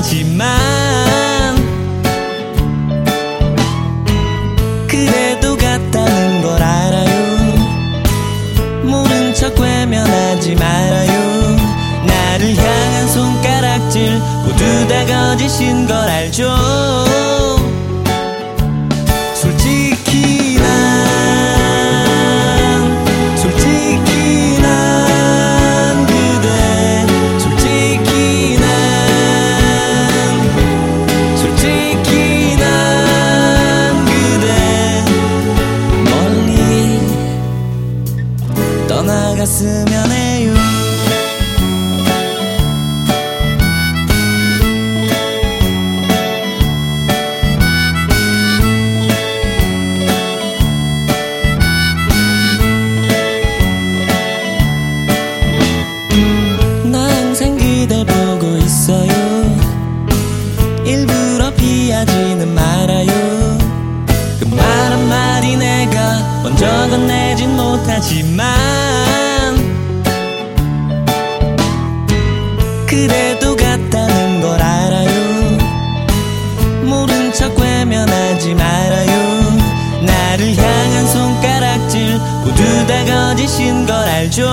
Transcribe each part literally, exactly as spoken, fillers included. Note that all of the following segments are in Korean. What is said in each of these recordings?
못하지만 그래도 같다는 걸 알아요. 모른 척 외면하지 말아요. 나를 향한 손가락질 모두 다 거짓인 걸 알죠. 솔직히 난 솔직히 난 그대 솔직히 난 솔직히 난 그대 멀리 떠나갔으면 해요. 일부러 피하지는 말아요. 그 말 한마디 내가 먼저 건네진 못하지만 그래도 같다는 걸 알아요. 모른 척 외면하지 말아요. 나를 향한 손가락질 모두 다 거짓인 걸 알죠.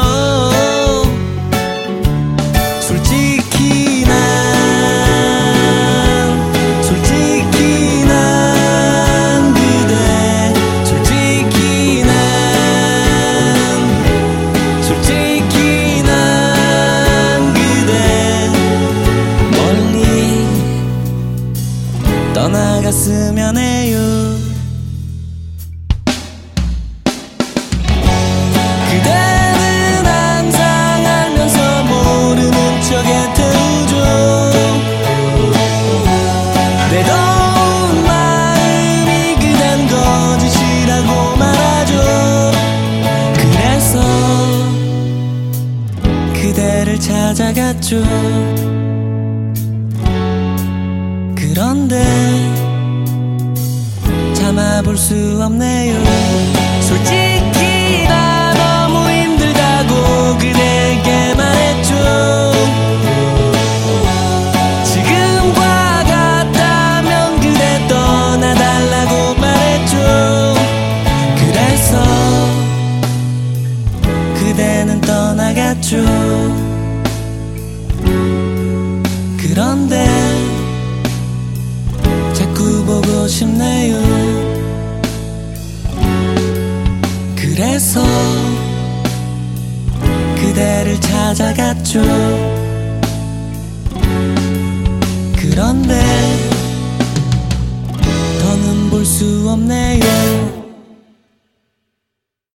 솔직히 난 떠나갔으면 해요. 그대는 항상 알면서 모르는 척에 태우죠. 내 더운 마음이 그댄 거짓이라고 말하죠. 그래서 그대를 찾아갔죠. 그런데 참아볼 수 없네요. 솔직히 나 너무 힘들다고 그대에게 말했죠. 지금과 같다면 그대 떠나달라고 말했죠. 그래서 그대는 떠나갔죠. 그런데 자꾸 보고 싶네요. 그래서 그대를 찾아갔죠. 그런데 더는 볼 수 없네요.